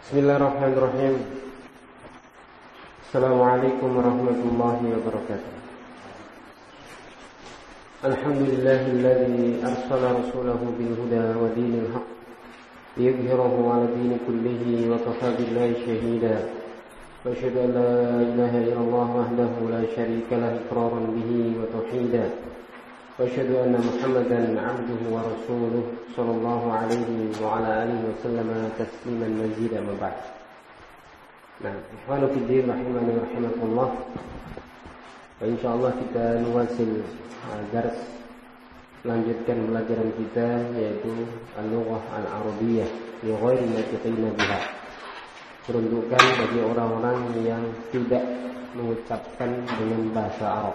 Bismillahirrahmanirrahim. Assalamualaikum warahmatullahi wabarakatuh. Alhamdulillahilladzi arsala rasulahu bil huda wa dinil haqq liyudhhirahu 'ala dini kullihi wa kafaa billahi shahida. Wa asyhadu an la ilaha illallah wahdahu la syarika lahu iqraran bihi wa tauhida. Wa asyhadu anna Muhammadan 'abduhu wa rasuluhu sallallahu alaihi wa ala alihi wa sallama tasliman mazida ma ba'd. Nah, ikhwanu fiddin rahimani wa rahimakumullah. Wa insyaallah kita nuwasil dars melanjutkan pelajaran kita yaitu al-lughah al-arabiyyah li ghairi natiqina biha. Peruntukan bagi orang-orang yang tidak mengucapkan dengan bahasa Arab.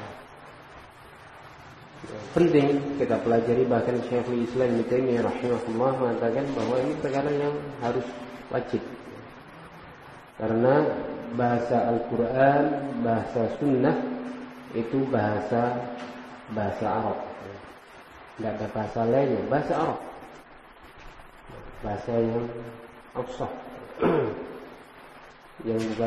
Penting kita pelajari, bahkan Syekhul Islam Ibnu Taimiyah rahimahullah mengatakan bahwa ini perkara yang harus wajib. Karena bahasa Al-Quran, bahasa Sunnah itu bahasa Arab. Tidak ada bahasa lainnya, bahasa Arab. Bahasa yang afsah, yang bukan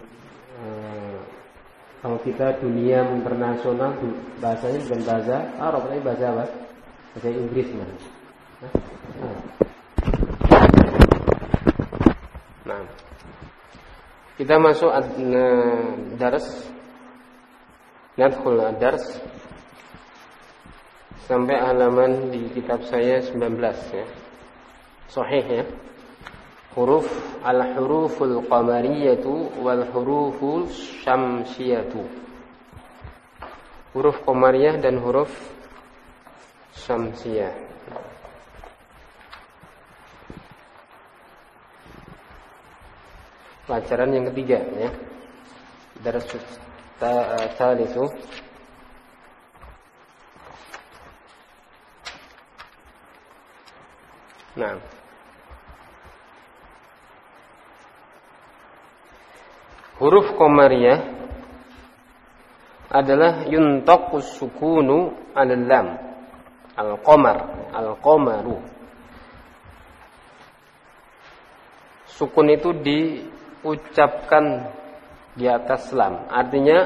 kalau kita dunia internasional bahasanya bukan bahasa Arab, tapi bahasa apa? Bahasa Inggris man. Nah, kita masuk dars, nadkhul dars sampai halaman di kitab saya 19 ya. Sahih ya. Al-huruful qamariyatu wal huruful syamsiyatu. Huruf qamariyah dan huruf syamsiyah. Pelajaran yang ketiga ya. Dars tsalitsu. Nah, huruf qamariyah adalah yuntaqus sukunu 'alal lam. Al-qamar, al-qamaru. Sukun itu diucapkan di atas lam. Artinya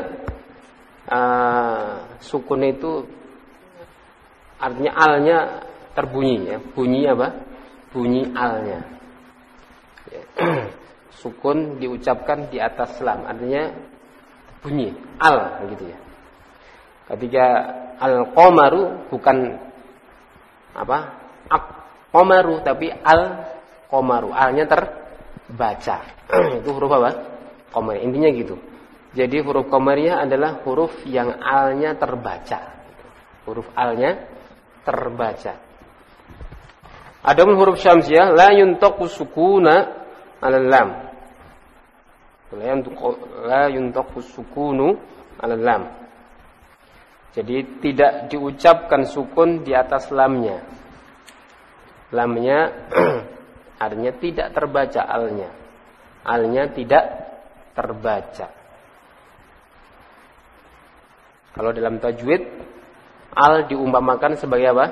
sukun itu artinya alnya terbunyi ya. Bunyi apa? Bunyi alnya. Ya. Sukun diucapkan di atas lam, artinya bunyi al gitu ya. Ketika al-qamaru bukan apa? Qamaru tapi al-qamaru, alnya terbaca. Itu huruf apa? Qamariyah. Intinya gitu. Jadi huruf qamariyah adalah huruf yang alnya terbaca. Huruf alnya terbaca. Adapun huruf syamsiyah la yuntaqu sukuna 'alal lam. La yuntaqu sukunu 'alal lam. Jadi tidak diucapkan sukun di atas lamnya. Lamnya artinya tidak terbaca alnya. Alnya tidak terbaca. Kalau dalam tajwid al diumpamakan sebagai apa?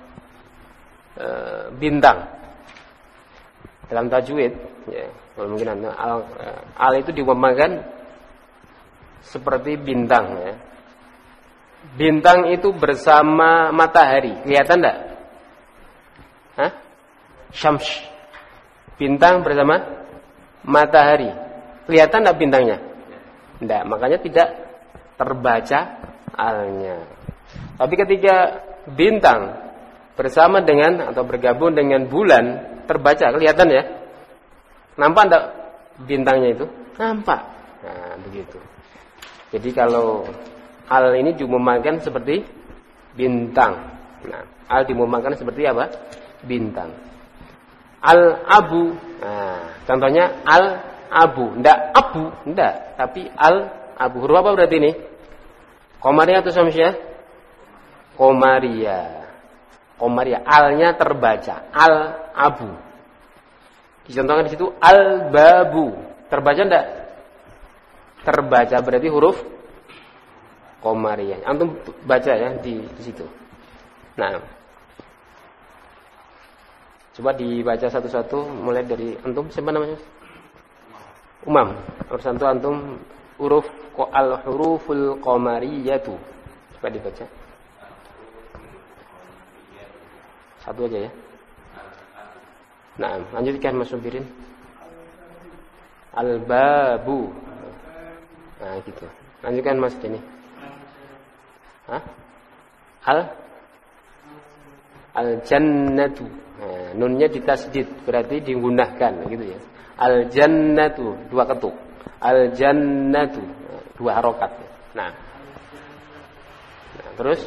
Bintang. Dalam tajwid ya, kalau mungkin al itu diumpamakan seperti bintang ya. Bintang itu bersama matahari, kelihatan enggak? Hah? Syams. Bintang bersama matahari. Kelihatan enggak bintangnya? Enggak, makanya tidak terbaca alnya. Tapi ketika bintang bersama dengan atau bergabung dengan bulan terbaca, kelihatan ya? Nampak enggak bintangnya itu? Nampak. Nah, begitu. Jadi kalau al ini diumpamakan seperti bintang. Nah, al diumpamakan seperti apa? Bintang. Al-abu. Nah, contohnya al-abu. Enggak abu, enggak, tapi al-abu. Huruf apa berarti ini? Qamariyah atau syamsiyah? Qamariyah. Qamariyah, alnya terbaca, al-abu. Dicontohkan di situ al-babu. Terbaca enggak? Terbaca, berarti huruf qamariyah. Antum baca ya di situ. Nah, Coba dibaca satu-satu mulai dari antum. Siapa namanya? Umam. Urusan itu antum huruf al-huruful qamariyatu. Coba dibaca. Satu aja ya. Nah, lanjutkan Mas Subirin. Al-babu. Nah, gitu. Lanjutkan Mas Deni. Hah? Al-jannatu. Nah, nunnya ditasdid, berarti digunakan gitu ya. Al-jannatu, 2 ketuk. Al-jannatu, 2 harokat. Nah, terus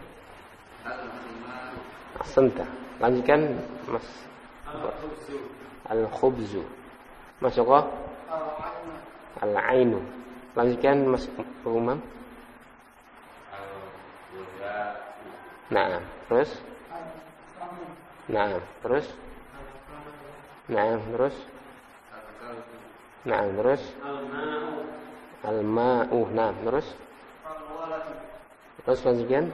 Asanta. Lanjutkan Mas. Al-khubzu. Masuk kok? Al-ainu. Lanjutkan Mas Umam. Nah, terus? Nah, terus? Nah, terus? Nah, terus? Al-ma'u. Nah, terus? Terus lanjutkan?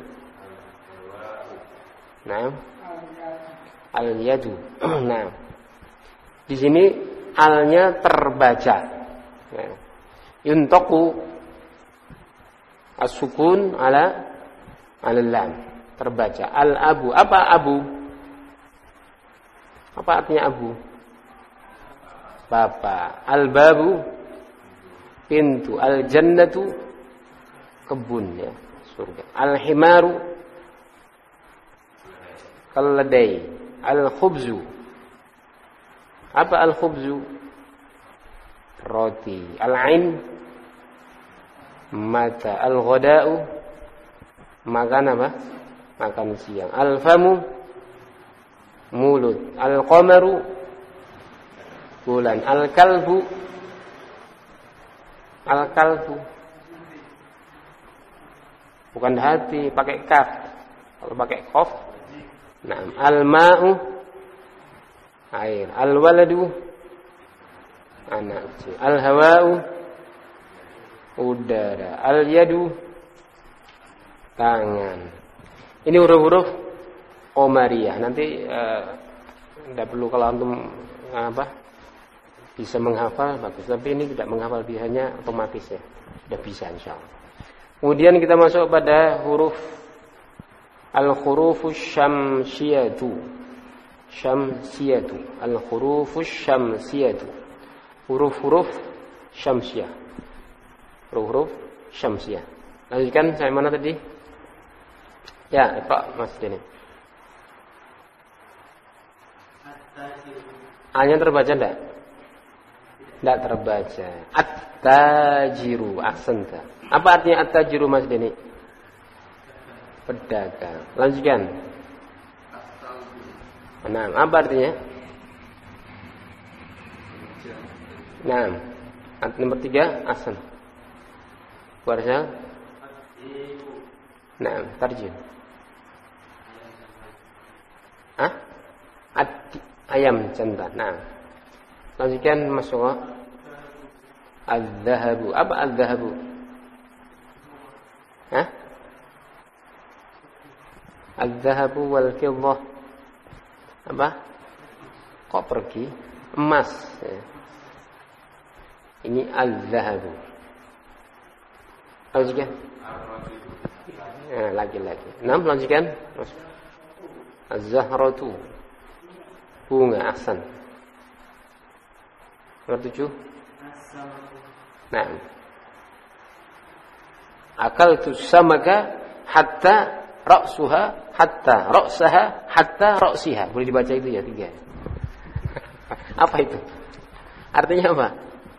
Nah, al-yadu. Nah, di sini alnya terbaca. Nah, yuntaku as-sukun ala al-lam, terbaca. Al-abu. Apa abu? Apa artinya abu? Bapak. Al-babu, pintu. Al-jannatu, kebun ya, surga. Al-himaru, keledai. Al-khubzu. Apa al-khubzu? Roti. Al-ain, mata. Al-ghada'u, makan apa? Makan siang. Al-famu, mulut. Al-qamaru, bulan. Al-kalbu, bukan hati, pakai kaf. Kalau pakai qaf, nah. Al-ma'u, air. Al-waladu, anak kecil. Al-hawa'u, udara. Al-yadu, tangan. Ini huruf-huruf qamariyah. Nanti tidak perlu kalau antum bisa menghafal bagus. Tapi ini tidak menghafal, biasanya otomatis ya. Sudah bisa insyaallah. Kemudian kita masuk pada huruf al-hurufus syamsiyatu. Syamsiyatu. Al-hurufus syamsiyatu. Huruf-huruf syamsiyah. Huruf-huruf syamsiyah. Lanjutkan sampai mana tadi? Ya, Pak Mas Deni. A-nya terbaca enggak? Enggak terbaca. At-tajiru, ahsanta. Apa artinya at-tajiru Mas Deni? Pedagang. Lanjutkan. Nah, apa artinya? Nah, nomor 3, ahsan. Warsa. Nah, tarjih. Hah? Ayam jantan. Nah, lanjutkan Mas Soha. Az-zahabu. Apa az-zahabu? Hah? Az-zahabu wal fiddah. Apa? Kok pergi? Emas. Ya. Ini az-zahabu. Lanjutkan. Lagi-lagi. 6, lanjutkan. Az-zahratu, bunga. Ahsan. Nomor 7. Nah, akaltu samaka hatta ra'suha hatta ra'saha hatta ra'siha. Boleh dibaca itu ya 3. Apa itu? Artinya apa?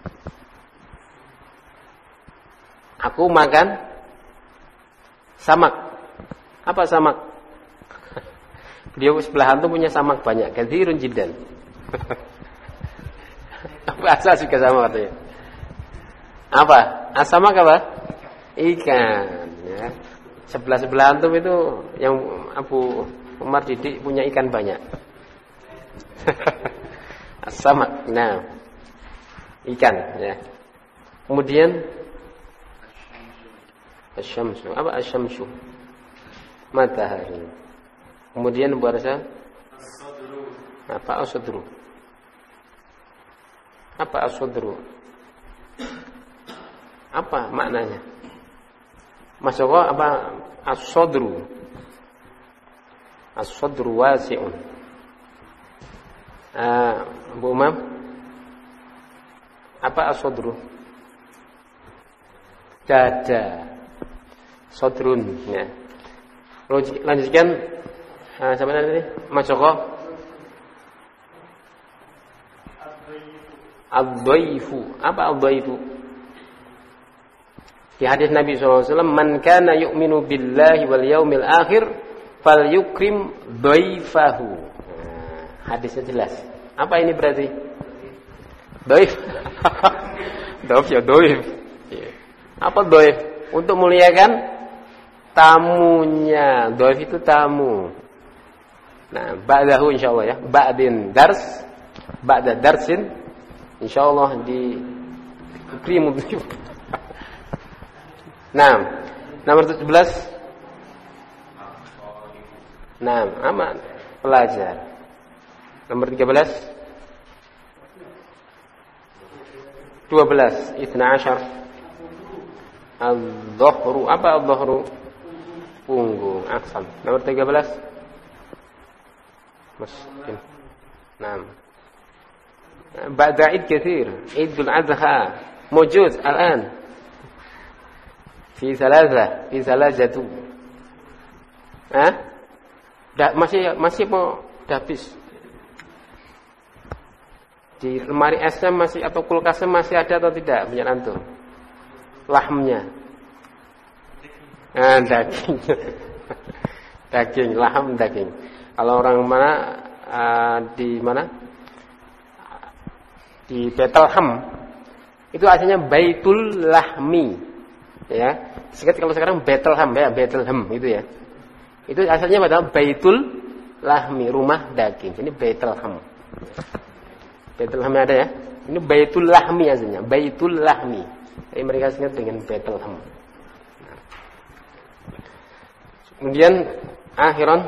Aku makan samak. Apa samak? Beliau sebelah antum punya samak banyak, katsirun jiddan. Bahasa juga sama artinya. Apa? Samak apa? Ikan. Ya. Sebelah antum itu yang Abu Umar didik punya ikan banyak. Samak. Nah, ikan. Ya. Kemudian asyamsu. Apa asyamsu? Matahari. Kemudian bahasa Apa as-sadru? Apa as-sadru? Apa maknanya? Masyaallah, apa as-sadru? As-sadru wasi'un. Bu Umam, apa as-sadru? Dada. Sadrun, ya. Lanjutkan. Siapa tadi? Masyaallah. Ad-dhaifu. Apa ad-dhaifu? Di hadis Nabi SAW, man kana yu'minu billahi wal yaumil akhir falyukrim dhaifahu. Hadisnya jelas. Apa ini berarti? Dhaif. Dhaif ya dhaif. Apa dhaif? Untuk muliakan tamunya. Dhaif itu tamu. Nah, ba'dahu insyaallah ya. Ba'din dars, ba'da darsin insyaallah di krimu. Nah, nomor 17. Nah, aman pelajar. Nomor 13. 12. 12. Al-dhahru. Apa al-dhahru? Punggung, aksam. Nomor 13. Maskin. Nah. Ba'da Id kathir. Idul Adha. Mujud al-an. Fi salasatu. Masih mau habis. Di lemari esnya masih atau kulkasnya masih ada atau tidak punya antum? Lahmnya. Daging. Daging, lahm daging. Kalau orang mana di mana? Di Bethlehem itu aslinya Baitul Lahmi. Ya. Kalau sekarang Bethlehem ya, Bethlehem itu ya. Itu asalnya pada Baitul Lahmi, rumah daging. Ini Bethlehem. Bethlehem ada ya. Ini Baitul Lahmi aslinya, Baitul Lahmi. Jadi mereka singkat dengan Bethlehem. Kemudian akhiran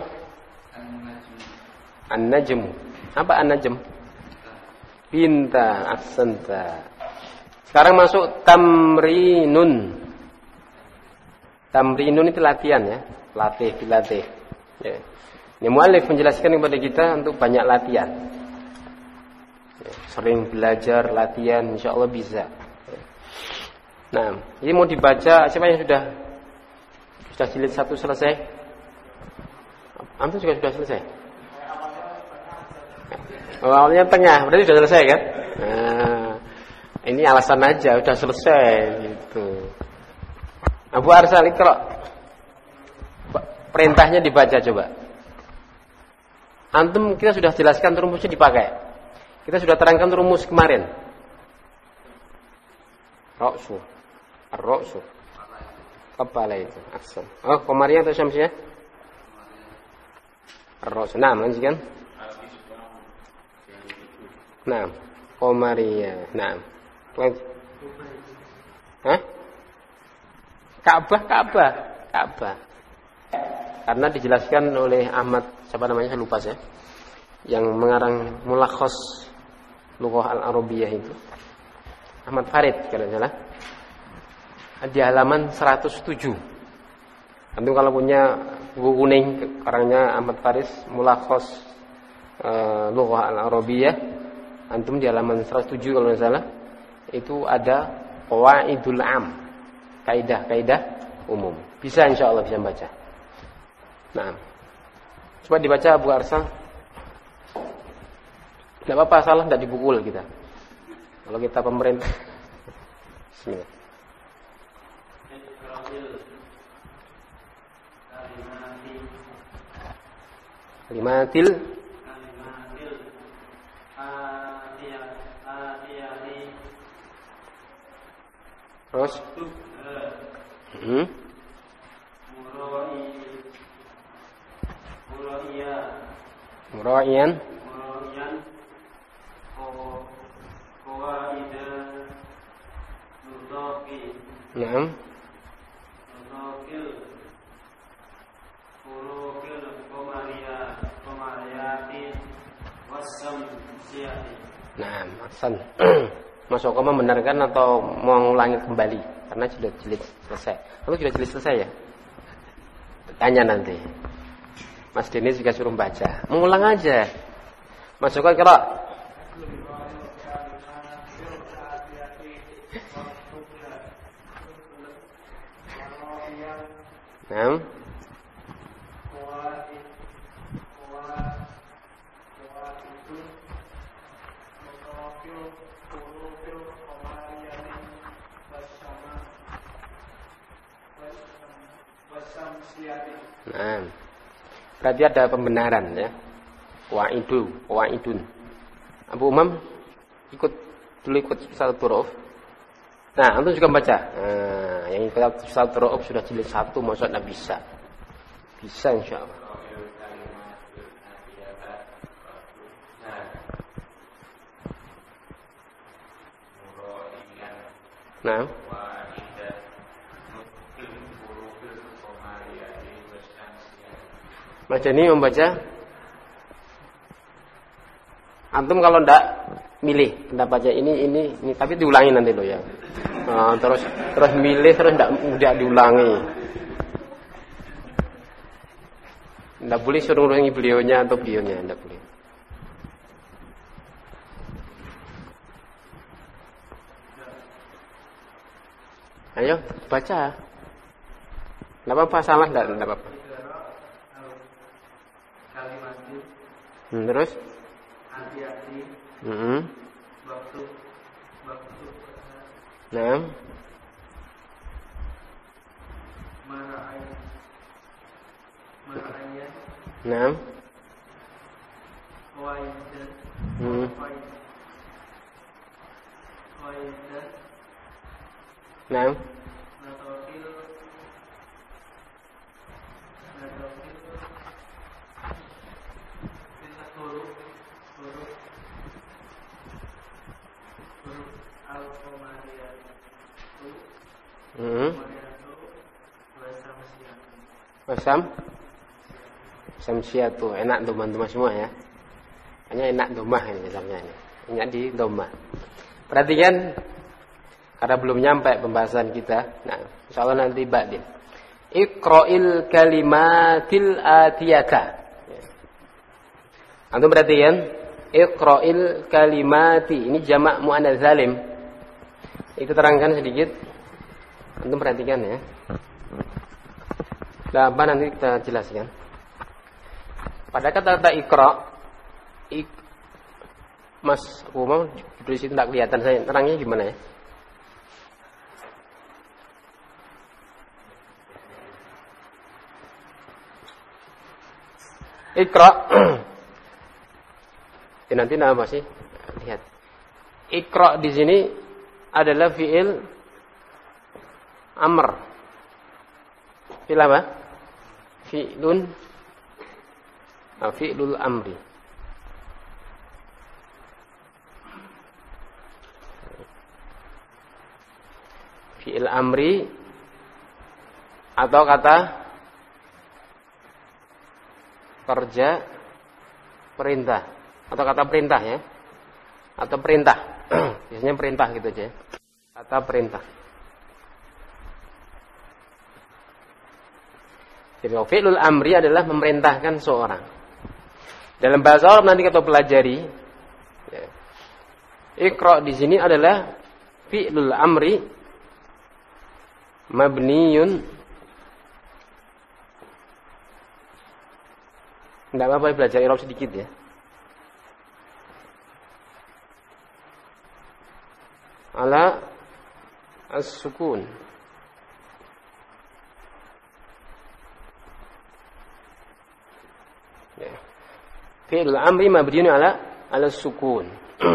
An-Najm. Apa An-Najm? Bintang, aksenta. Sekarang masuk tamrinun. Tamrinun itu latihan ya, dilatih. Ya. Ini muallif menjelaskan kepada kita untuk banyak latihan. Ya, sering belajar, latihan, insyaallah bisa. Ya. Nah, ini mau dibaca. Siapa yang sudah jilid 1 selesai? Antum juga sudah selesai? Awalnya tengah, berarti sudah selesai kan? Nah, ini alasan aja, sudah selesai gitu. Abu Arsal Iqra. Perintahnya dibaca coba. Antum kita sudah jelaskan rumusnya dipakai. Kita sudah terangkan rumus kemarin. Ra'su. Ar-ra'su. Kepala itu. Aksam. Oh, Qamariyah atau Syamsiyah? Ar-ra'su. Nah, lanjutkan. Nah, Qamariyah. Nah. Hah? Ka'bah. Karena dijelaskan oleh Ahmad, siapa namanya saya lupa saya, yang mengarang Mulakhas Lughah Al-Arabiyyah itu. Ahmad Farid kalau salah. Di halaman 107. Antum kalau punya buku kuning karangnya Ahmad Farid Mulakhas Lughah Al-Arabiyyah, antum di halaman 107 kalau tidak salah, itu ada qawaidul am. Kaidah-kaidah umum. Bisa insyaallah bisa baca. Nah. Coba dibaca Abu Arsal. Tidak apa-apa salah tidak dipukul kita. Kalau kita pemerintah. Bismillah. Kalimatil terus Mura'iyan Naam Hasan. Mas Oko membenarkan atau mau ngulangi kembali? Karena jilid selesai. Kalau jilid selesai ya? Tanya nanti. Mas Denis juga suruh baca. Mengulang aja. Mas Oko kira. Nah. Nah, berarti ada pembenaran ya. Waidun. Abu Umam ikut satu huruf. Nah, antum juga baca. Nah, yang ikut satu huruf sudah jilid 1, maksudnya bisa. Bisa insyaallah. Nah. Mas Jani membaca. Antum kalau ndak milih, ndak baca ini, tapi diulangi nanti loh ya. Nah, terus milih terus ndak diulangi. Ndak boleh suruh ulangi beliaunya atau beliaunya, ndak boleh. Ayo baca. Ndak apa-apa, salah ndak apa-apa. Terus hati-hati. Waktu. Nah. Mara'aya. Nah. Waidan. Nah. Samsiatu enak domah semua ya. Hanya enak domah ini misalnya ini. Enak di domah. Perhatikan karena belum nyampe pembahasan kita. Nah, insyaallah nanti ba'din. Iqra'il kalimatil atiyata. Antum perhatikan Iqra'il kalimati. Ini jamak muannats salim. Itu terangkan sedikit. Antum perhatikan ya. Nah, apa nanti kita jelaskan. Pada kata-kata Iqra, Mas Umar di situ tidak kelihatan saya. Terangnya gimana ya? Iqra. Nanti apa sih? Lihat. Iqra di sini adalah fi'il amr. Fi'il apa? Fi'lul amri. Fi'il amri atau kata kerja perintah atau kata perintah ya. Atau perintah. Biasanya perintah gitu aja. Kata perintah. Jadi fi'lul amri adalah memerintahkan seorang. Dalam bahasa Arab nanti kita pelajari. Ya. Iqra di sini adalah fi'lul amri mabniyun. Enggak apa-apa belajar Arab sedikit ya. Ala as-sukun. Ya. Fi'lul amri mabniun ala sukun.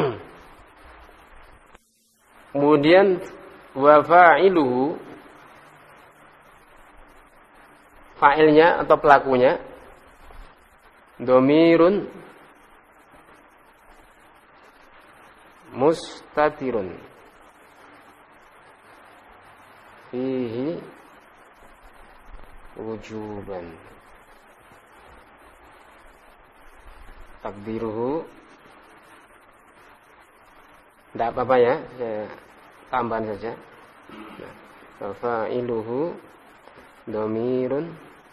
Kemudian wa fa'iluhu, fa'ilnya atau pelakunya dhamirun mustatirun fihi wujuban takdiruhu Tidak apa-apa ya, saya tambahan saja. Fa'iluhu dhamirun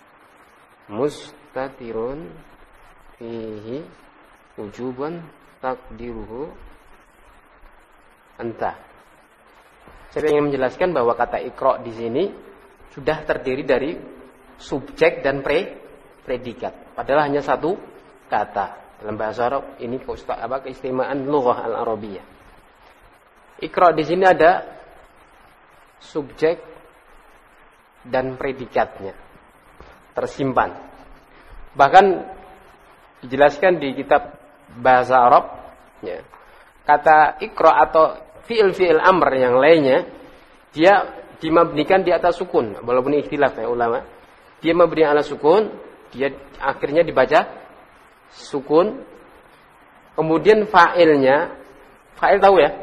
mustatirun fihi wujuban takdiruhu anta. Saya ingin menjelaskan bahwa kata iqra di sini sudah terdiri dari subjek dan predikat. Padahal hanya satu kata. Dalam bahasa Arab ini keistimewaan lughah al-Arabiyah. Iqra di sini ada subjek dan predikatnya tersimpan. Bahkan dijelaskan di kitab bahasa Arab ya, kata iqra atau fi'il amr yang lainnya dia dimabnikan di atas sukun, walaupun ikhtilaf ya ulama. Dia mabni ala sukun, dia akhirnya dibaca sukun. Kemudian fa'ilnya, fa'il tahu ya?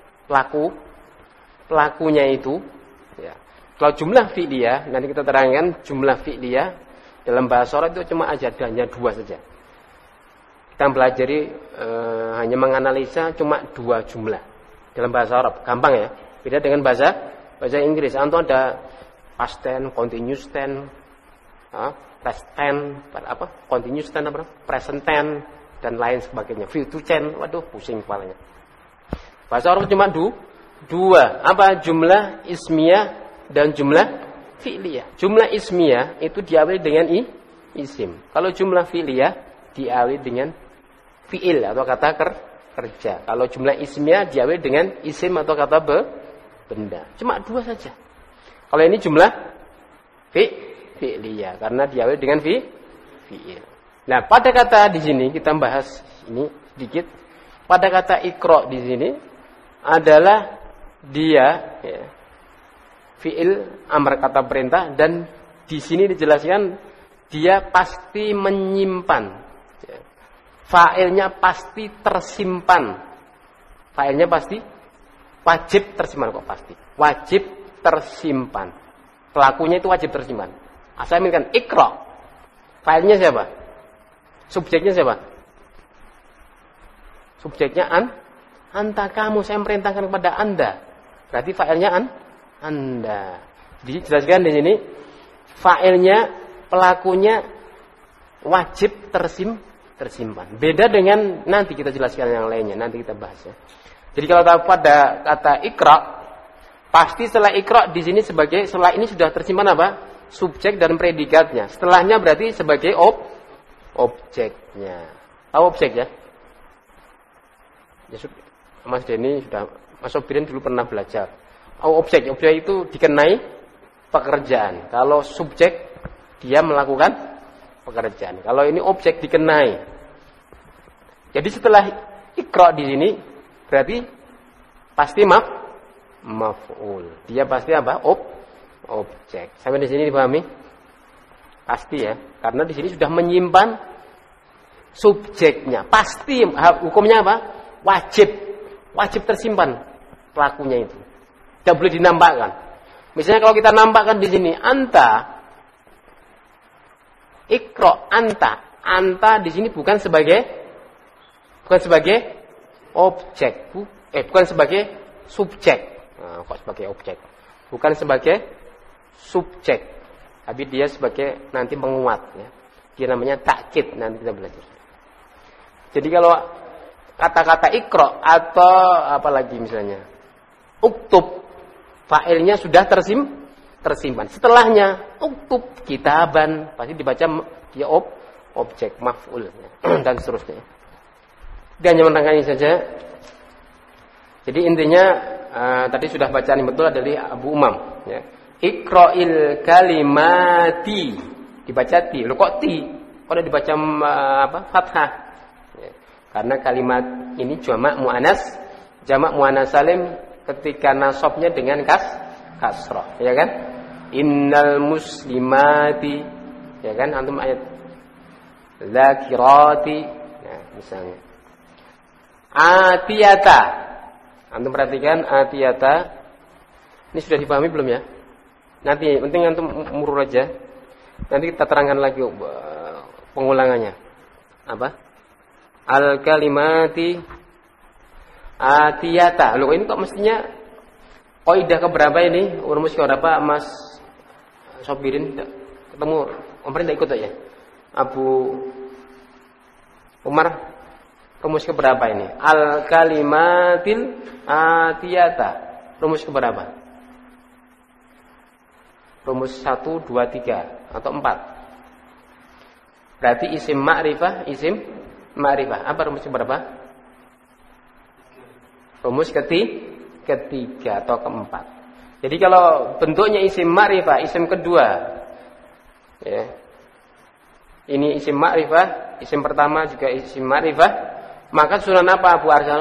Pelakunya itu ya. Kalau jumlah fi'liyah, nanti kita terangkan jumlah fi'liyah dalam bahasa Arab itu cuma hanya 2 saja. Kita pelajari hanya menganalisa cuma 2 jumlah dalam bahasa Arab, gampang ya. Beda dengan bahasa Inggris. Antum ada past tense, continuous tense, past tense, continuous tense, present tense dan lain sebagainya. Future tense, waduh pusing kepalanya. Bahasa Arab cuma 2, jumlah ismiyah dan jumlah fi'liyah. Jumlah ismiyah itu diawali dengan isim. Kalau jumlah fi'liyah diawali dengan fi'il atau kata kerja. Kalau jumlah ismiyah diawali dengan isim atau kata benda. Cuma 2 saja. Kalau ini jumlah fi'liyah karena diawali dengan fi'il. Nah, pada kata di sini kita bahas ini sedikit. Pada kata iqra di sini adalah dia ya, fi'il amr kata perintah, dan di sini dijelaskan dia pasti menyimpan. Ya. Fa'ilnya pasti tersimpan. Fa'ilnya pasti wajib tersimpan kok pasti. Wajib tersimpan. Pelakunya itu wajib tersimpan. Asal kan iqra. Fa'ilnya siapa? Subjeknya siapa? Subjeknya anta kamu, saya merintahkan kepada Anda. Berarti fa'ilnya Anda. Jadi jelaskan di sini fa'ilnya, pelakunya wajib tersimpan. Beda dengan nanti kita jelaskan yang lainnya, nanti kita bahas ya. Jadi kalau pada kata iqra, pasti setelah iqra di sini setelah ini sudah tersimpan apa? Subjek dan predikatnya. Setelahnya berarti sebagai objeknya. Tahu objek ya? Ya Mas Denny sudah, Mas Sobirin dulu pernah belajar. Objek itu dikenai pekerjaan. Kalau subjek dia melakukan pekerjaan. Kalau ini objek dikenai. Jadi setelah iqra di sini berarti pasti maf'ul. Dia pasti apa? Objek. Sampai di sini dipahami? Pasti ya, karena di sini sudah menyimpan subjeknya. Pasti hukumnya apa? Wajib tersimpan pelakunya itu. Tidak boleh dinampakkan. Misalnya kalau kita nampakkan di sini anta, iqra anta di sini bukan sebagai objek, bukan sebagai subjek. Nah, kok sebagai objek? Bukan sebagai subjek, tapi dia sebagai nanti penguat ya. Dia namanya takkid, nanti kita belajar. Jadi kalau kata-kata iqra atau apalagi misalnya uktub, fa'ilnya sudah tersimpan. Setelahnya uktub kitaban, pasti dibaca dia objek maf'ul dan seterusnya. Dia hanya menerangkan ini saja. Jadi intinya tadi sudah bacaan yang betul adalah Abu Umam ya. Iqra'il kalimati, dibaca ti. Loh kok ti? Kok dibaca fathah? Ya. Karena kalimat ini jamak muannas salim ketika nasabnya dengan kasrah, ya kan? Innal muslimati, ya kan? Antum ayat zakirati, ya, misalnya. Atiyata. Antum perhatikan atiyata. Ini sudah dipahami belum ya? Nanti penting antum murur aja. Nanti kita terangkan lagi pengulangannya. Apa? Al kalimati Atiyata. Loh ini kok mestinya kaidah keberapa ini? Rumus keberapa Mas Sobirin? Ketemu Umar tidak ikut ya? Abu Umar, rumus keberapa ini? Al kalimatil atiyata. Rumus keberapa? Rumus 1, 2, 3 atau 4. Berarti isim ma'rifah. Apa rumus keberapa? Rumus ketiga atau keempat. Jadi kalau bentuknya isim ma'rifah, isim kedua, ya. Ini isim ma'rifah, isim pertama juga isim ma'rifah, maka sunan apa Abu Arsal?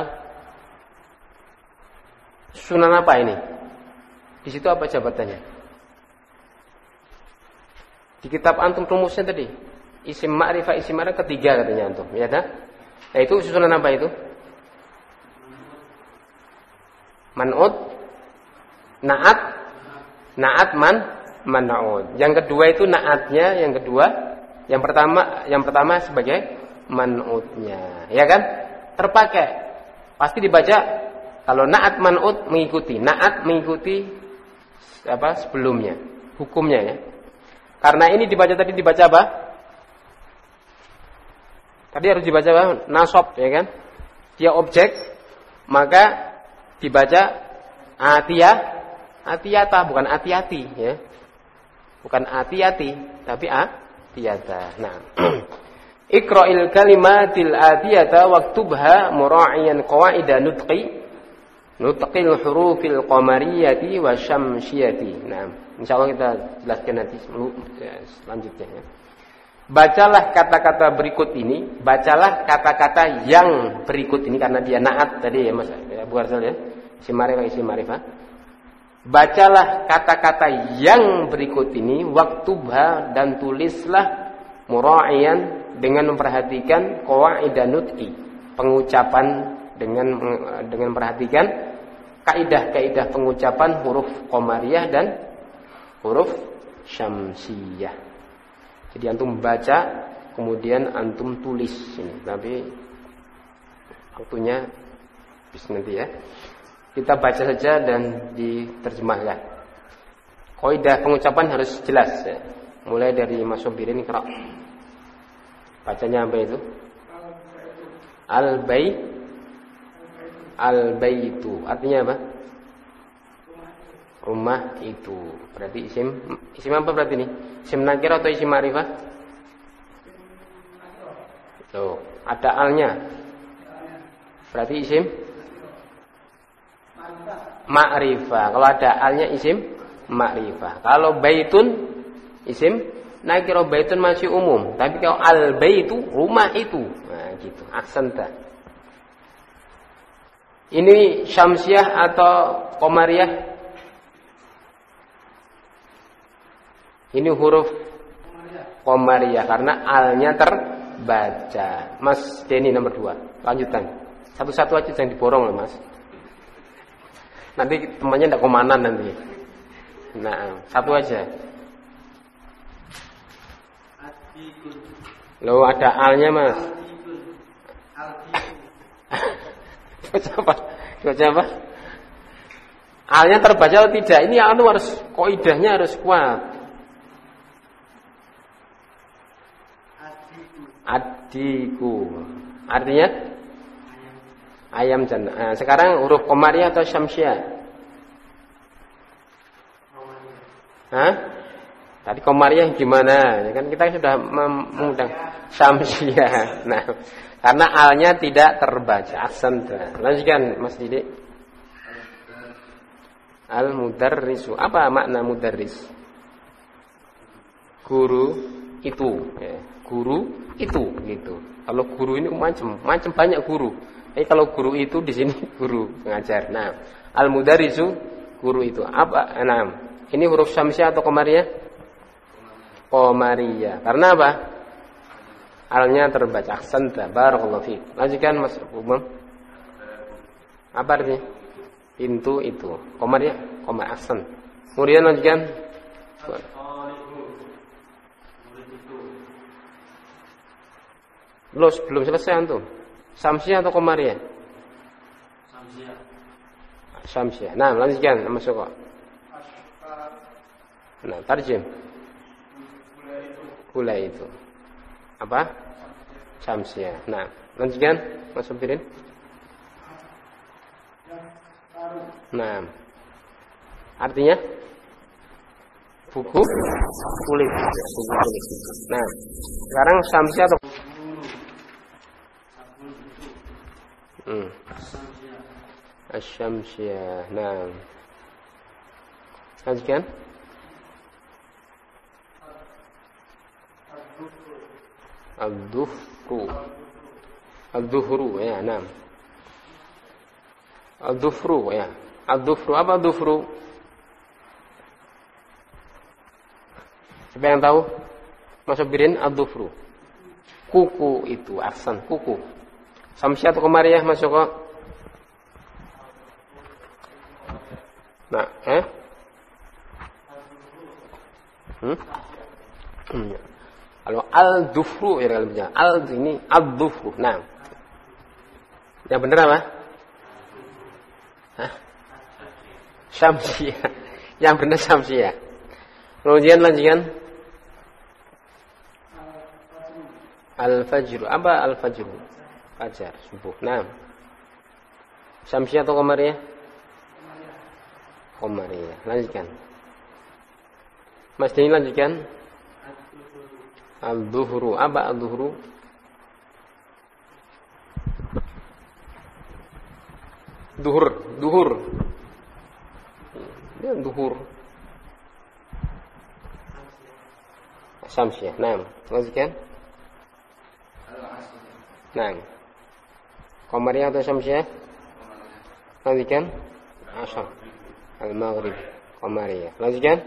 Sunan apa ini? Di situ apa jabatannya? Di kitab antum rumusnya tadi, isim ma'rifah, isim ma'rifah ketiga katanya antum, ya dah? Nah, itu susunan apa itu? Man'ud, na'at man'ud. Yang kedua itu na'atnya, yang pertama sebagai man'udnya, ya kan? Terpakai. Pasti dibaca kalau na'at man'ud mengikuti, na'at mengikuti apa sebelumnya, hukumnya ya. Karena ini dibaca apa? Tadi harus dibaca apa? Nasab, ya kan? Dia objek, maka dibaca atiyata, bukan ati-ati ya. Bukan ati-ati, tapi atiyata. Nah, Iqra'il kalimatil atiyata waktubha mura'iyan qawaida nutqil hurufil qamariyati wa syamsiyati. Nah, insyaallah kita jelaskan nanti selanjutnya ya. Bacalah kata-kata berikut ini, bacalah kata-kata yang berikut ini karena dia na'at tadi ya Mas Abu Arsal ya. Isim ma'rifah. Bacalah kata-kata yang berikut ini, waktubha, dan tulislah mura'iyan dengan memperhatikan qawaida nutqi, pengucapan dengan memperhatikan kaidah-kaidah pengucapan huruf qamariyah dan huruf syamsiyah. Jadi antum baca, kemudian antum tulis ini. Tapi waktunya habis nanti ya. Kita baca saja dan diterjemahkan. Kaidah pengucapan harus jelas ya. Mulai dari Mas Sobirin Iqra. Bacanya apa itu? Al-baitu. Artinya apa? Rumah itu. Berarti isim apa berarti ini? Isim nakir atau isim ma'rifah? Tuh, ada alnya. Berarti isim ma'rifah. Kalau ada alnya isim ma'rifah. Kalau baitun isim nakir, baitun masih umum. Tapi kalau al-baitu rumah itu. Nah, gitu. Aksenta. Ini syamsiah atau qamariyah? Ini huruf qamariyah karena alnya terbaca. Mas Denny nomor 2. Lanjutan. Satu-satu aja jangan diborong loh Mas. Nanti temannya tidak komanan nanti. Nah, satu aja. Loh ada alnya Mas. Baca apa? Alnya terbaca atau tidak? Ini harus kaidahnya harus kuat. Adiku. Artinya ayam jannah. Nah, sekarang huruf qamariyah atau syamsiyah? Hah? Tadi qamariyah gimana? Ya kan kita sudah mengundang syamsiyah. Nah, karena alnya tidak terbaca. Ahsanta. Lanjutkan Mas Didik. Al-mudarrisu. Apa makna mudarris? Guru itu, ya. Guru itu gitu. Kalau guru ini macam banyak guru. Tapi kalau guru itu di sini guru pengajar. Nah, al-mudarrisu guru itu. Apa? Nah, ini huruf syamsiyah atau qamariyah? Qamariyah. Karena apa? Alnya terbaca. Ahsanta. Barakallahu fiik. Lanjutkan Mas Umam. Apa artinya? Pintu itu. Qamariyah, qamar ahsan. Kemudian lanjutkan. Belum selesai antum. Syamsiyah atau qamariyah? Syamsiah. Nah, lanjutkan masuk kok. Nah, tarjim. Gula itu. Apa? Syamsiah. Nah, lanjutkan Mas Sobirin. Nah, artinya buku kulit. Nah, sekarang Syamsiah atau Asyamsiah. Nah, lanjutkan. Al-Duhru ya, nah. Al-Dufru ya. Al-Dufru apa Dufru? Siapa yang tahu? Mas Sobirin, Al-Dufru. Kuku itu, aksan kuku. Syamsiah atau Qamariyah masuk kok? Nah, Kalau al-dufru ya kalau bicara ini al-dufru. Nah, yang benar apa? Syamsiah. Yang benar Syamsiah. Kemudian lanjutkan. Al-fajru. Apa al-fajru? Fajar, subuh. Nah, Syamsiah atau Qamariyah? Qamariyah. Lanjutkan. Mas Dini lanjutkan. Al-Duhru. Apa Al-Duhru? Duhur. Ya, duhur. Syamsiah. Nah, lanjutkan. Nah. Qamariyah atau Syamsiah? Lanjutkan. Asyar. Al-Maghrib. Qamariyah. Lanjutkan.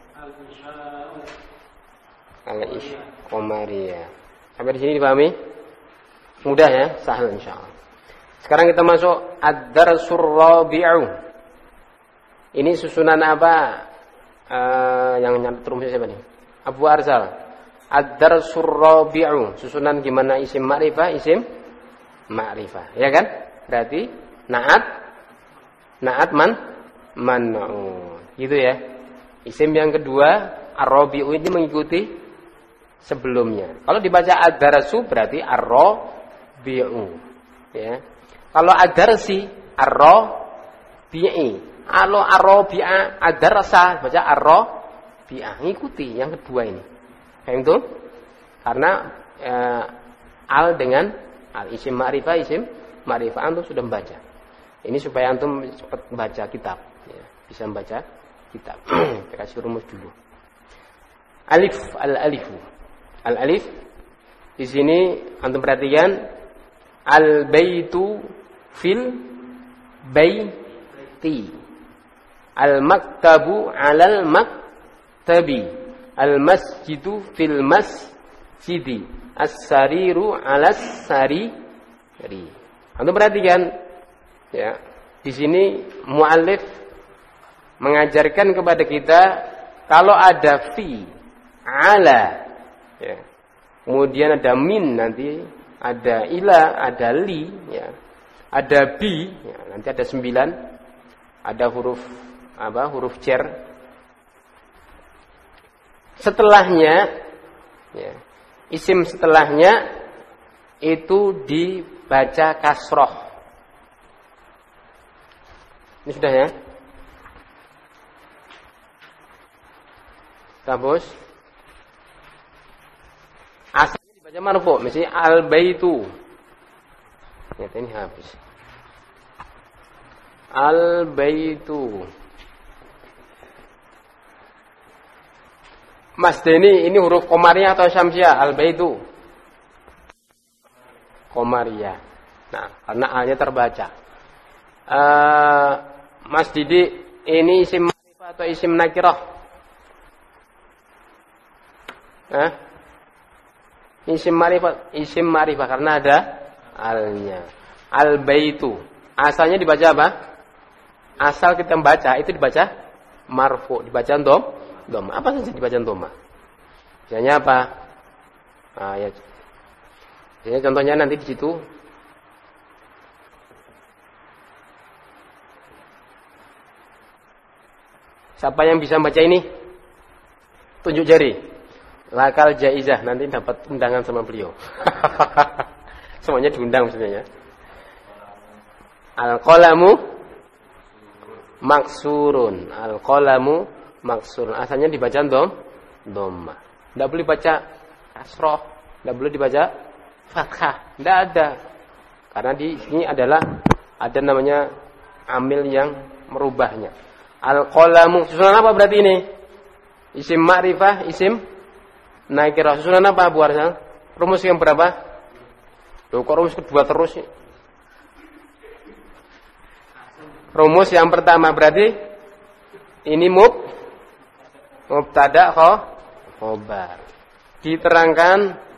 Al-Isya. Qamariyah. Sampai di sini dipahami? Mudah ya, sahal insyaallah. Sekarang kita masuk ad-darsur rabi'u. Ini susunan apa? Yang nyampe rumusnya siapa nih? Abu Arzal. Ad-darsur rabi'u. Susunan gimana isim ma'rifah, isim ma'rifah. Ya kan? Berarti na'at man'u. Gitu ya. Isim yang kedua ar-rabi'u ini mengikuti sebelumnya. Kalau dibaca ad-darsu berarti ar-rabi'u. Ya. Kalau ad-darsi ar-rabi'i. Kalau ar-rabi'a ad-darsa baca ar-rabi'ah. Ngikuti yang kedua ini. Paham itu? Karena al dengan al isim ma'rifah antum sudah membaca. Ini supaya antum cepat baca kitab, ya. Bisa membaca kitab. Kita kasih rumus dulu. Alif, al-alifu. Al-alif di sini antum perhatikan al-baitu fil baiti. Al-maktabu 'alal maktabi. Al-masjidu fil masjidi. As-sariru 'alas sariri. Antum perhatikan ya. Di sini muallif mengajarkan kepada kita kalau ada fi, ala ya. Kemudian ada min, nanti ada ila, ada li ya. Ada bi ya. Nanti ada 9. Ada huruf apa? Huruf jar. Setelahnya ya. Isim setelahnya itu dibaca kasroh. Ini sudah ya. Kabus. Asalnya dibaca marfu, misalnya al-baitu. Ya, ini habis. Al-baitu. Mas Deni, ini huruf Qamariyah atau Syamsiah? Al-baitu. Qamariyah. Nah, karena A-nya terbaca. Mas Didi, ini isim ma'rifah atau isim nakirah? Isim ma'rifah karena ada al-nya. Al-baitu. Asalnya dibaca apa? Asal kita membaca itu dibaca marfu, dibaca dom. Apa saja dibaca doma? Misalnya apa? Ya. Jadi contohnya nanti di situ. Siapa yang bisa baca ini? Tunjuk jari. Lakal jaizah, nanti dapat undangan sama beliau. Semuanya diundang maksudnya ya. Al-qalamu maksurun. Al-qalamu maksurun. Asalnya dibaca dhamma. Tidak boleh baca kasroh, tidak boleh dibaca fathah. Tidak ada. Karena di sini adalah ada namanya amil yang merubahnya. Al-qalamu susunan apa berarti ini? Isim ma'rifah, isim nakirah. Susunan apa Bu Arsal? Rumus yang berapa? Loh, kok rumus kedua terus? Rumus yang pertama berarti ini mubtada khobar. Diterangkan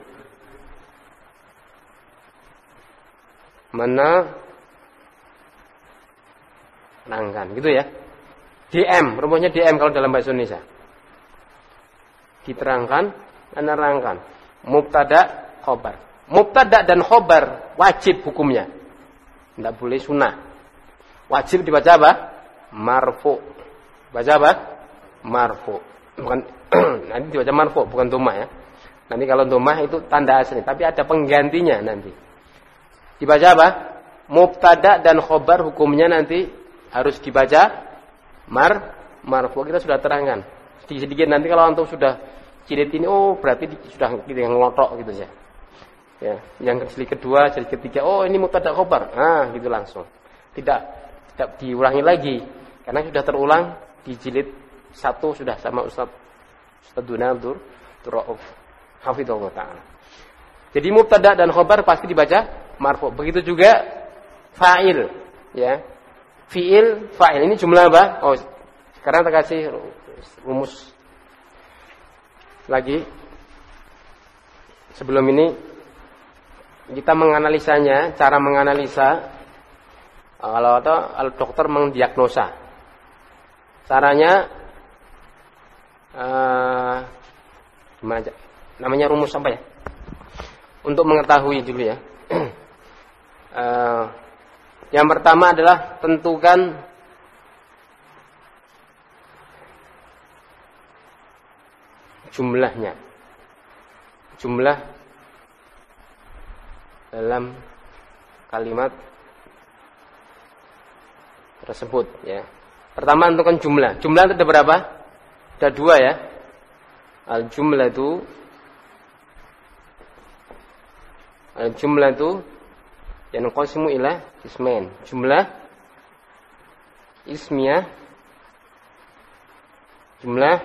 menerangkan gitu ya. DM, rumusnya DM kalau dalam bahasa Indonesia. Diterangkan, menerangkan. Mubtada khobar. Mubtada dan khobar wajib hukumnya. Tidak boleh sunnah. Wajib dibaca apa? Marfu. Baca apa? Marfu. Bukan nanti dibaca marfu, bukan dhamma ya. Nanti kalau dhamma itu tanda asli, tapi ada penggantinya nanti. Dibaca apa? Mubtada dan khobar hukumnya nanti harus dibaca marfu. Kita sudah terangkan. Sedikit-sedikit nanti kalau antum sudah jilid ini, oh berarti sudah yang ngelotok gitu ya. Ya, yang jilid kedua, jilid ketiga, oh ini mubtada khobar. Ah, gitu langsung. Tidak diulangi lagi karena sudah terulang di jilid 1 sudah sama Ustaz Duna Abdul Rauf hafizallahu taala. Jadi mubtada dan khobar pasti dibaca marfu. Begitu juga fa'il ya. Fi'il, fa'il ini jumlah apa? Oh, sekarang kita kasih rumus lagi. Sebelum ini kita menganalisanya, cara menganalisa. Kalau dokter mendiagnosa, caranya gimana aja? Namanya rumus apa ya? Untuk mengetahui dulu ya. Yang pertama adalah tentukan jumlahnya. Jumlah dalam kalimat tersebut ya. Pertama tentukan jumlah. Jumlah itu ada berapa? Ada 2 ya. Al-jumlatu yanqasimu ila ismain. Jumlah ismiyah, jumlah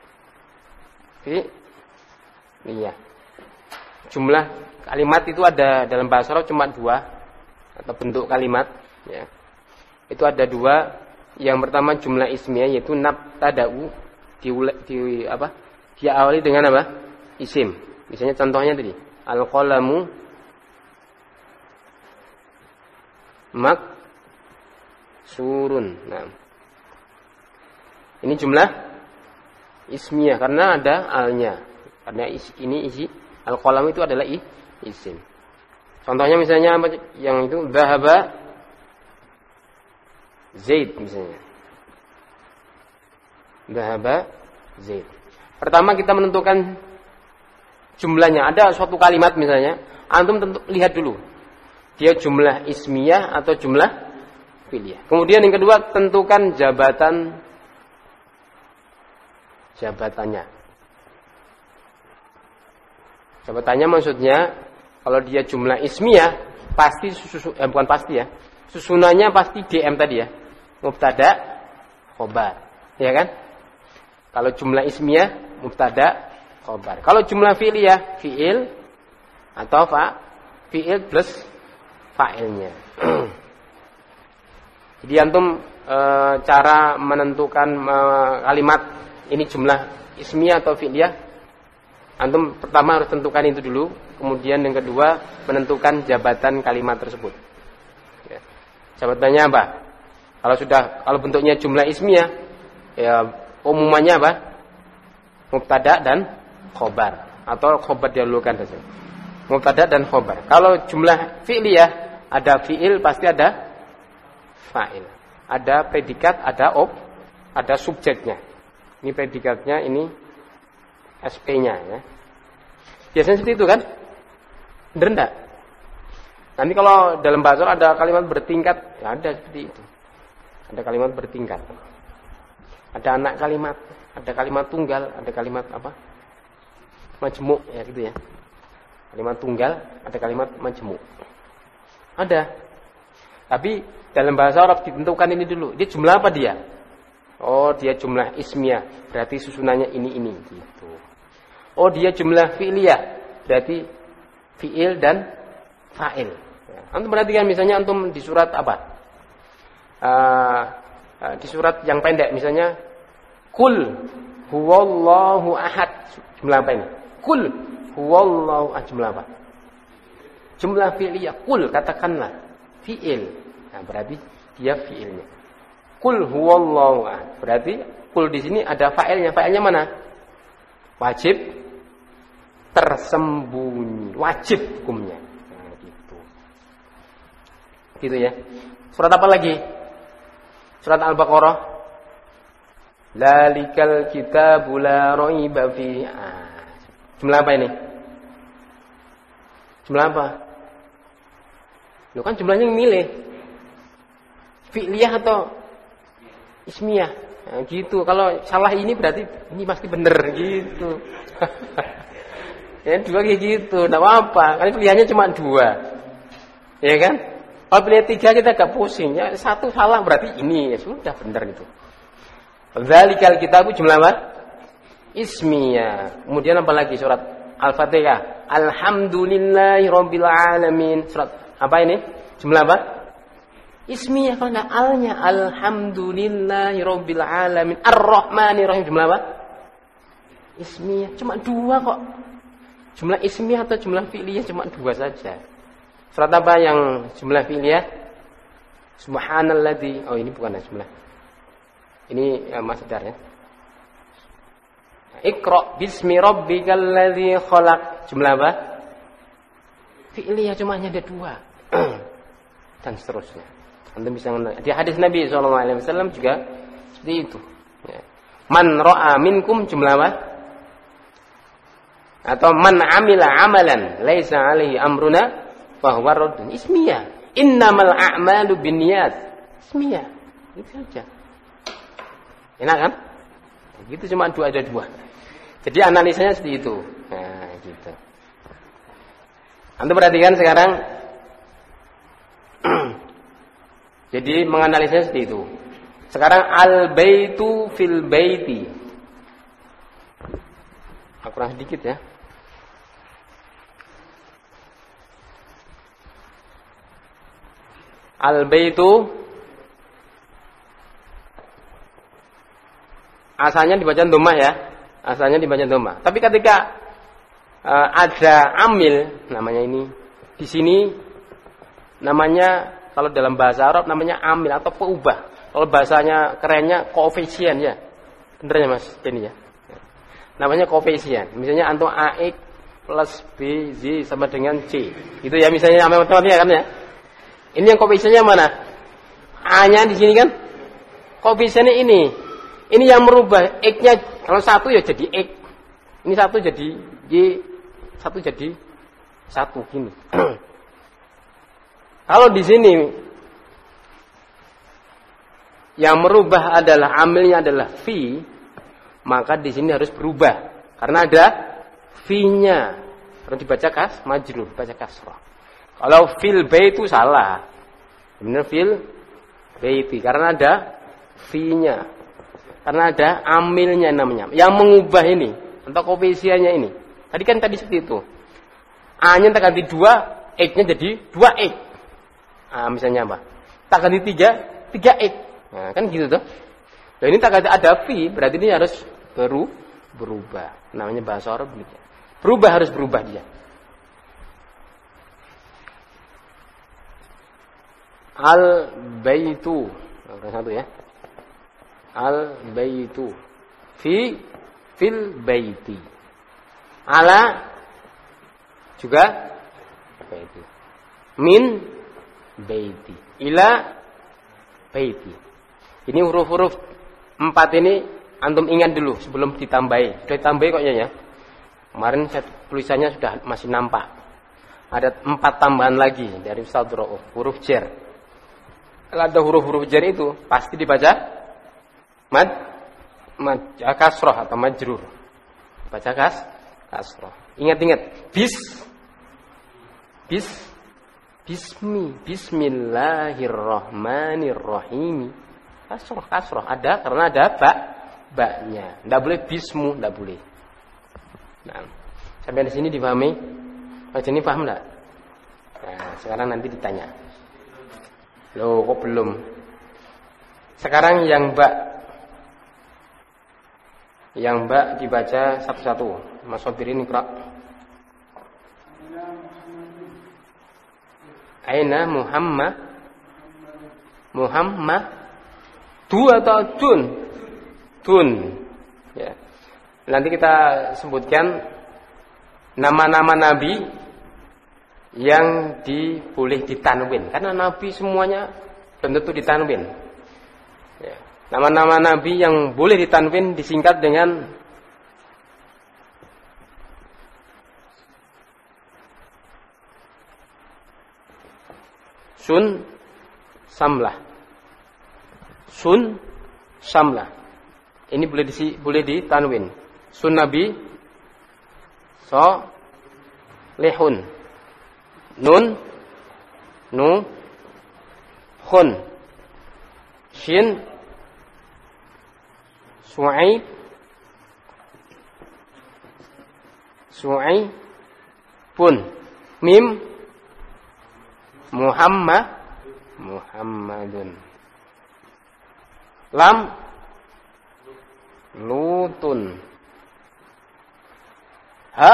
fi'liyah. Jumlah kalimat itu ada dalam bahasa Arab cuma 2 atau bentuk kalimat ya. Itu ada 2. Yang pertama jumlah ismiyah yaitu nabtada'u diawali dengan apa? Isim. Misalnya contohnya tadi, al-qalamu maksurun. Nah. Ini jumlah ismiyah karena ada alnya. Karena ini isi al-qalam itu adalah isim. Contohnya misalnya apa yang itu dhahaba Zaid misalnya. Dhahaba Zaid. Pertama kita menentukan jumlahnya. Ada suatu kalimat misalnya, antum lihat dulu. Dia jumlah ismiyah atau jumlah fi'liyah. Kemudian yang kedua tentukan jabatannya. Jabatannya maksudnya kalau dia jumlah ismiyah pasti bukan pasti ya. Susunannya pasti DM tadi ya. Mubtada khobar. Ya kan? Kalau jumlah ismiyah mubtada khobar. Kalau jumlah fi'liyah fi'il atau fi'il plus fa'ilnya. Jadi antum cara menentukan kalimat ini jumlah ismiyah atau fi'liyah, antum pertama harus tentukan itu dulu, kemudian yang kedua menentukan jabatan kalimat tersebut. Ya. Jabatannya apa? Kalau bentuknya jumlah ismiyah, ya umumannya apa? Mubtada dan khobar atau khobar didahulukan saja. Mubtada dan khobar. Kalau jumlah fi'liyah ada fi'il pasti ada fa'il. Ada predikat, ada subjeknya. Ini predikatnya, ini SP-nya ya. Biasanya seperti itu kan? Bener enggak? Nanti kalau dalam bahasa Arab ada kalimat bertingkat, ya ada seperti itu. Ada kalimat bertingkat. Ada anak kalimat, ada kalimat tunggal, ada kalimat apa? Majmu' ya gitu ya. Kalimat tunggal, ada kalimat majmu'. Ada. Tapi dalam bahasa Arab ditentukan ini dulu. Dia jumlah apa dia? Oh, dia jumlah ismiyah, berarti susunannya ini gitu. Oh, dia jumlah fi'liyah, berarti fi'il dan fa'il. Ya. Antum perhatikan misalnya antum di surat apa? Di surat yang pendek misalnya Qul huwallahu ahad. Jumlah apa ini? Qul huwallahu ahad, jumlah apa? Jumlah fi'liyah. Qul, katakanlah, fi'il. Nah, berarti dia fi'ilnya. Qul huwallahu ahad. Berarti qul di sini ada fa'ilnya. Fa'ilnya mana? Wajib tersembunyi, wajib hukumnya. Nah, gitu. Gitu ya. Surat apa lagi? Surat Al-Baqarah. Lalikal kitabu la raiba fi. Jumlah apa ini? Jumlah apa? Lu kan jumlahnya yang milih. Fi'liyah atau ismiyah. Nah, gitu. Kalau salah ini berarti ini pasti benar gitu. Ya dua kayak gitu, enggak apa-apa. Kan pilihannya cuma dua. Ya kan? Kalau pilih tiga kita agak pusing. Ya satu salah berarti ini, ya sudah benar itu. Dzalikal kitabu jumlah apa? Ismiyah. Kemudian apa lagi surat Al-Fatihah? Alhamdulillahirabbil alamin. Surat apa ini? Jumlah apa? Ismiyah. Kalau enggak alnya alhamdulillahirabbil alamin. Ar-Rahmanirrahim jumlah apa? Ismiyah. Cuma dua kok. Jumlah ismiyah atau jumlah fi'liyah cuma dua saja. Surat apa yang jumlah fi'liyah? Subhanalladzi. Oh, ini bukan jumlah. Ini masdar ya. Iqra bismi rabbikal ladzi khalaq. Jumlah apa? Fi'liyah cuma hanya ada dua. Dan seterusnya. Anda bisa di hadis Nabi SAW juga seperti itu. Ya. Man ra'a minkum jumlah apa? Atau man amila amalan laisa alaihi amruna fahuwa raddun. Ismiyah. Innamal a'malu binniyat. Ismiyah. Itu saja. Enak kan? Gitu cuma ada dua. Jadi analisanya seperti itu. Nah, gitu. Anda perhatikan sekarang. Jadi menganalisanya seperti itu. Sekarang al-baitu fil baiti. Kurang sedikit ya. Al-baitu asalnya dibaca dhammah ya. Asalnya dibaca dhammah. Tapi ketika ada amil namanya ini di sini namanya kalau dalam bahasa Arab namanya amil atau peubah. Kalau bahasanya kerennya koefisien ya. Bener ya Mas ini ya. Namanya koefisien. Misalnya antum AX plus BZ sama dengan C. Itu ya misalnya nama matematika kan ya. Ini yang koefisiennya mana? A-nya di sini kan? Koefisiennya ini. Ini yang merubah X-nya. Kalau satu ya jadi X. Ini satu jadi Y. Satu jadi satu gini. Kalau di sini yang merubah adalah amilnya adalah fi, maka di sini harus berubah karena ada fi-nya. Harus dibaca majrur, baca kasrah. Kalau fil baitu salah. Benar fil baiti karena ada fi-nya. Karena ada amilnya namanya. Yang mengubah ini atau koefisiennya ini. Tadi seperti itu. A-nya tak ganti 2, X-nya jadi 2X. Misalnya apa? Tak ganti 3, 3X. Nah, kan gitu tuh. Nah, ini tak ada fi, berarti ini harus berubah. Namanya bahasa Arab begitu. Harus berubah dia. Al-baitu. Nomor satu ya. Al-baitu. Fil baiti. Ala juga baiti. Min baiti. Ila baiti. Ini huruf-huruf 4 ini antum ingat dulu sebelum ditambahi. Sudah ditambahi kok ya. Kemarin tulisannya sudah masih nampak. Ada 4 tambahan lagi dari Ustaz Rauf, huruf jar. Kalau ada huruf-huruf jar itu pasti dibaca kasroh atau majrur. Baca kasroh. Ingat-ingat. Bismillahirrahmanirrahim. Kasroh. Ada karena ada baknya. Tidak boleh bismu, tidak boleh. Nah, sampai di sini dipahami? Oh, ini paham enggak? Nah, sekarang nanti ditanya. Loh, kok belum? Sekarang yang mbak dibaca satu-satu. Mas Sobirin Iqra. Aina Muhammad du atau dun ya. Nanti kita sebutkan nama-nama nabi yang boleh ditanwin, karena nabi semuanya belum tentu ditanwin ya. Nama-nama nabi yang boleh ditanwin disingkat dengan Sun Samlah. Ini boleh ditanwin. Sun Nabi Lehun. Nun Khun. Shin Su'aibun. Mim Muhammadun. Lam Lutun. Ha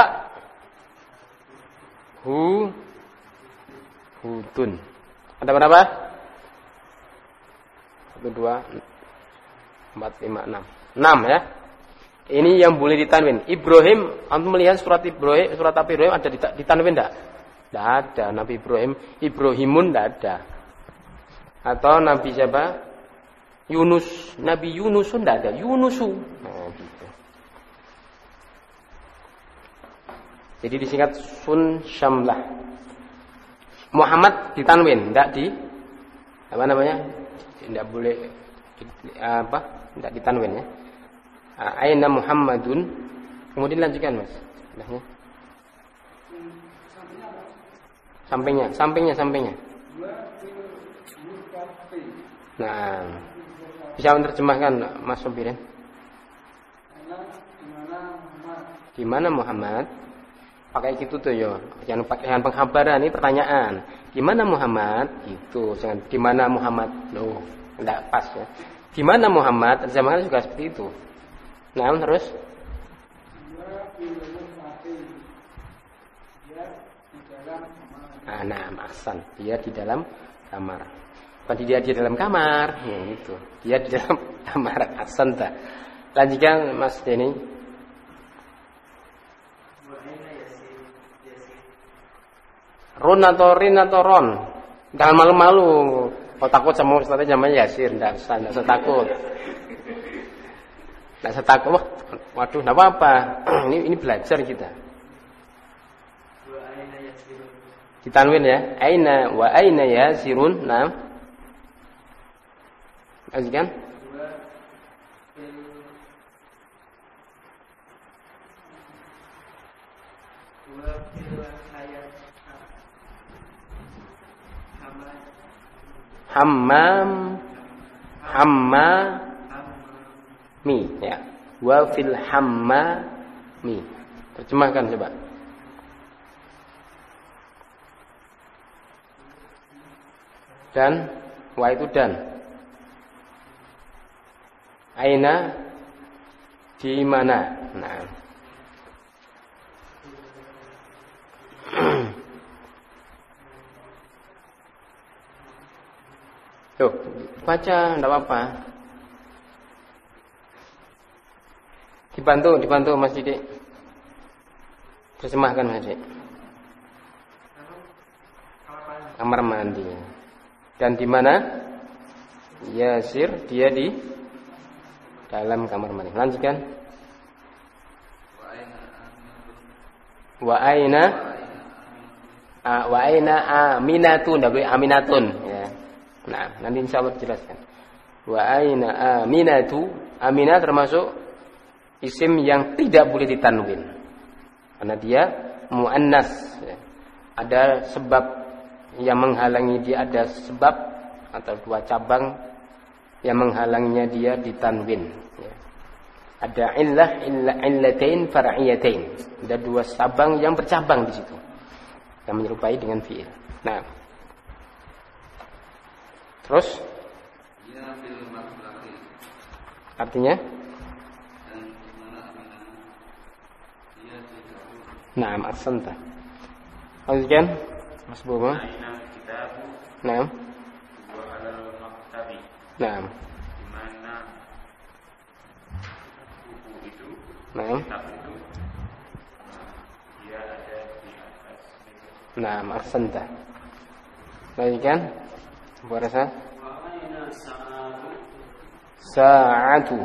Hudun. Ada berapa? 1, 2, 4, 5, 6. 6 ya. Ini yang boleh ditanwin. Ibrahim, antum melihat surat Nabi Ibrahim ada ditanwin enggak? Tidak ada. Nabi Ibrahimun tidak ada. Atau Nabi siapa? Nabi Yunusun tidak ada. Yunusu. Nah, gitu. Jadi disingkat Sun Syamlah. Muhammad ditanwin, tidak tidak boleh tidak ditanwin ya. Aina Muhammadun. Kemudian lanjutkan Mas. Sampingnya. Nah, bisa menerjemahkan Mas Sobirin? Gimana Muhammad? Pakai gitu tuh yo. Jangan pengkhabaran, ini pertanyaan. Gimana Muhammad? Gitu. Jangan gimana Muhammad. Loh, enggak pas ya. Gimana Muhammad? Terjemahan juga seperti itu. Nah, terus nah, Ahsan. Dia di dalam kamar. Bukan dia di dalam kamar. Ya, gitu. Dia di dalam kamar. Ahsan dah. Lanjutkan Mas Denny. Ron atau Rin atau Ron. Jangan malu-malu. Kalau takut sama Ustaznya namanya Yasir. Tidak usah takut. Tidak usah takut. Waduh, tidak apa-apa. Ini belajar kita. Ditanwin ya. Aina wa aina Yasirun. Nah. Lanjutkan. Hammami ya. Wa fil hammami. Terjemahkan coba. Dan wa itu dan. Aina di mana? Nah. Tuh, baca, enggak apa-apa. Dibantu Mas Didik. Terjemahkan Mas Didik. Kamar mandi. Dan di mana? Yasir, dia di dalam kamar mandi. Lanjutkan. Wa aina aminatun, enggak boleh aminatun ya. Nah, nanti insyaallah dijelaskan. Wa aina aminatu, aminah termasuk isim yang tidak boleh ditanwin. Karena dia muannas ya. Ada sebab yang menghalangi dia, ada sebab atau dua cabang yang menghalanginya dia ditanwin ya. Ada illatain far'iyatain. Ada dua cabang yang bercabang di situ yang menyerupai dengan fi'il. Nah. Terus artinya Naam, ahsanta. Lanjutkan Mas Boma. Naam. Naam. Naam. Naam, ahsanta. Lanjutkan Bu Rasa. Sa'atu.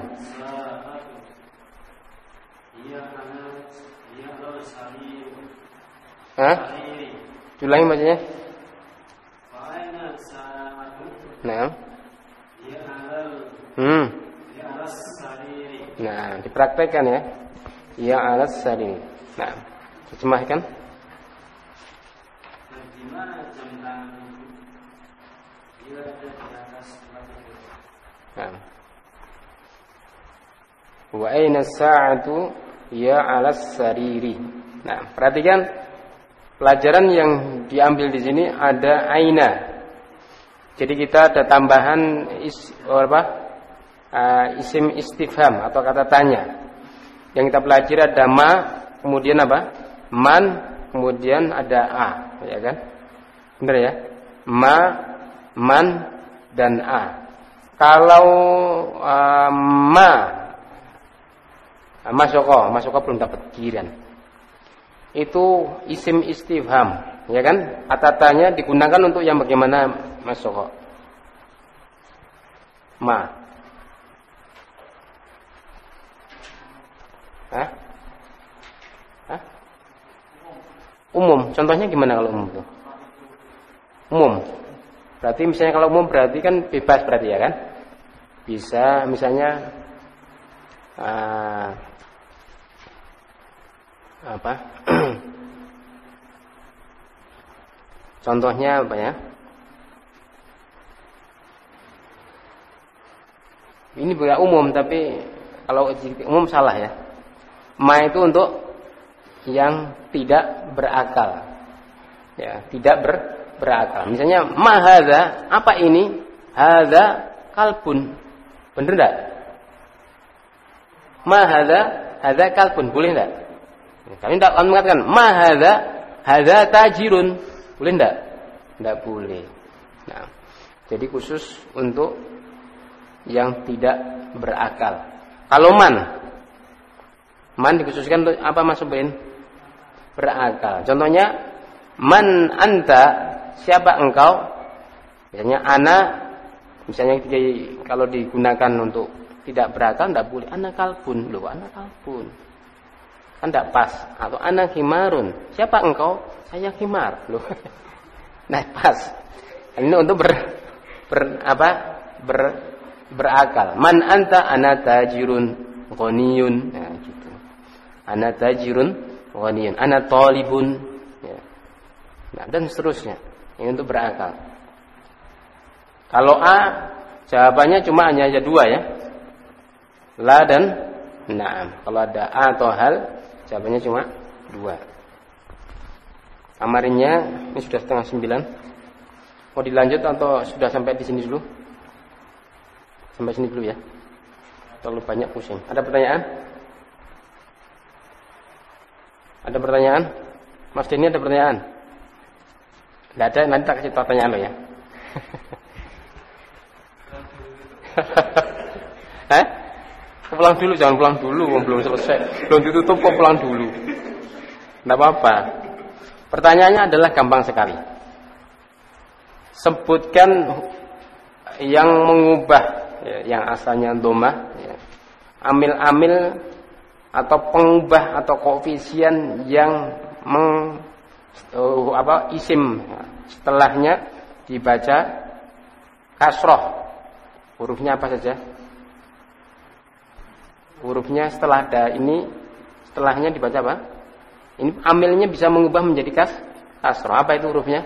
Hah? Ulangi bacanya. Nah. Nah, dipraktekkan ya. Ya alas sarin. Nah, terjemahkan. Nah. Wa aina sa'atu ya alas sariri. Nah, perhatikan pelajaran yang diambil di sini ada aina. Jadi kita ada tambahan isim istifham atau kata tanya. Yang kita pelajari ada ma, kemudian apa? Man, kemudian ada a, ya kan? Benar ya? Ma, man, dan a. Kalau Masyoko belum dapat giliran. Itu isim istifham, ya kan? Kata-katanya digunakan untuk yang bagaimana Masyoko? Ma. Hah? Umum. Contohnya gimana kalau umum itu? Umum. Berarti misalnya kalau umum berarti kan bebas berarti ya kan? Bisa misalnya contohnya apa ya? Ini bukan umum tapi kalau umum salah ya. Ma itu untuk yang tidak berakal. Ya, tidak berakal. Misalnya ma hadza, apa ini? Hadza kalbun. Benar enggak? Ma hadza kalbun, boleh enggak? Kami tidak akan mengatakan ma hadza tajirun. Boleh enggak? Enggak boleh. Nah, jadi khusus untuk yang tidak berakal. Kalau man dikhususkan untuk apa Mas Ubin? Berakal. Contohnya man anta, siapa engkau? Misalnya ana, misalnya kalau digunakan untuk tidak berakal tidak boleh. Ana kalbun, loh ana kalbun. Kan tidak pas. Atau ana himarun, siapa engkau? Saya himar, loh. Nah pas. Ini untuk berakal. Man anta, ana tajirun ghaniyun. Nah gitu. Ana tajirun ghaniyun, ana talibun ya. Nah, dan seterusnya. Ini untuk berakal. Kalau a jawabannya cuma hanya ada dua ya. La dan na'am. Kalau ada a atau hal jawabannya cuma dua. Kamarinnya ini sudah 8:30. Mau dilanjut atau sudah sampai di sini dulu? Sampai sini dulu ya. Terlalu banyak pusing. Ada pertanyaan? Ada pertanyaan? Mas Denny ada pertanyaan? Tidak ada, nanti tak kasih pertanyaan lo ya. Pulang dulu, jangan pulang dulu, belum selesai, belum ditutup kok pulang dulu. Tidak apa-apa. Pertanyaannya adalah gampang sekali. Sebutkan yang mengubah, ya, yang asalnya domah, ya, amil-amil atau pengubah atau koefisien yang isim setelahnya dibaca kasroh. Hurufnya apa saja? Hurufnya setelah ada ini, setelahnya dibaca apa? Ini amilnya bisa mengubah menjadi kasroh. Apa itu hurufnya?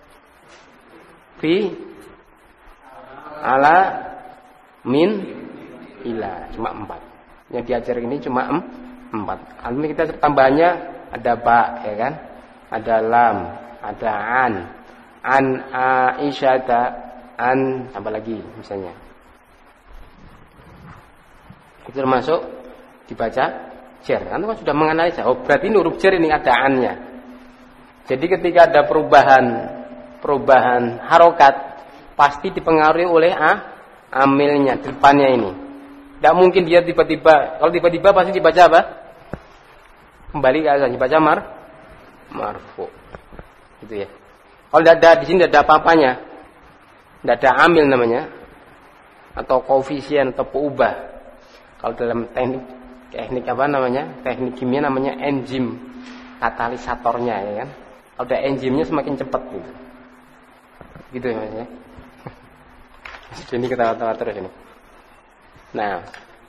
Fi, ala, min, ila. Cuma 4. Yang diajar ini cuma 4. Ini kita tambahannya ada ba, ya kan? Ada lam, ada an aisyata, an tambah lagi misalnya. Itu termasuk dibaca jar. Anda kan sudah menganalisa. Oh, berarti ini huruf jar ini ada an-nya. Jadi ketika ada perubahan harokat pasti dipengaruhi oleh amilnya depannya ini. Tidak mungkin dia tiba-tiba. Kalau tiba-tiba pasti dibaca apa? Kembali ke asal dibaca marfu. Gitu ya. Kalau tidak ada di sini tidak ada apa-apanya. Tidak ada amil namanya atau koefisien atau peubah. Kalau dalam teknik apa namanya? Teknik kimia namanya enzim katalisatornya, ya kan? Kalau ada enzimnya semakin cepat gitu. Gitu ya Mas ya. Ini ketawa-tawa terus ini. Nah,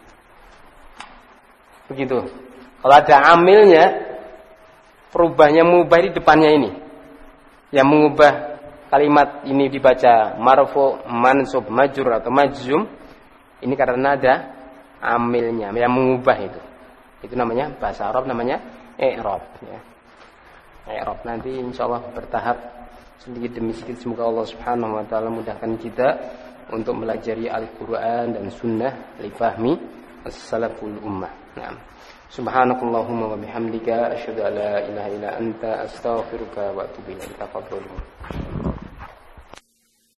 begitu. Kalau ada amilnya, perubahannya mengubah di depannya ini. Yang mengubah kalimat ini dibaca marfu, mansub, majrur atau majzum. Ini karena ada amilnya yang mengubah itu. Itu namanya bahasa Arab namanya i'rab ya. I'rab nanti insyaallah bertahap sedikit demi sedikit. Semoga Allah Subhanahu wa taala mudahkan kita untuk melajari Al-Qur'an dan sunnah li fahmi as-salaful ummah. Naam. Subhanakallahumma wa bihamdika asyhadu an la ilaha illa anta astaghfiruka wa atubu ilaik. Tafadhalu.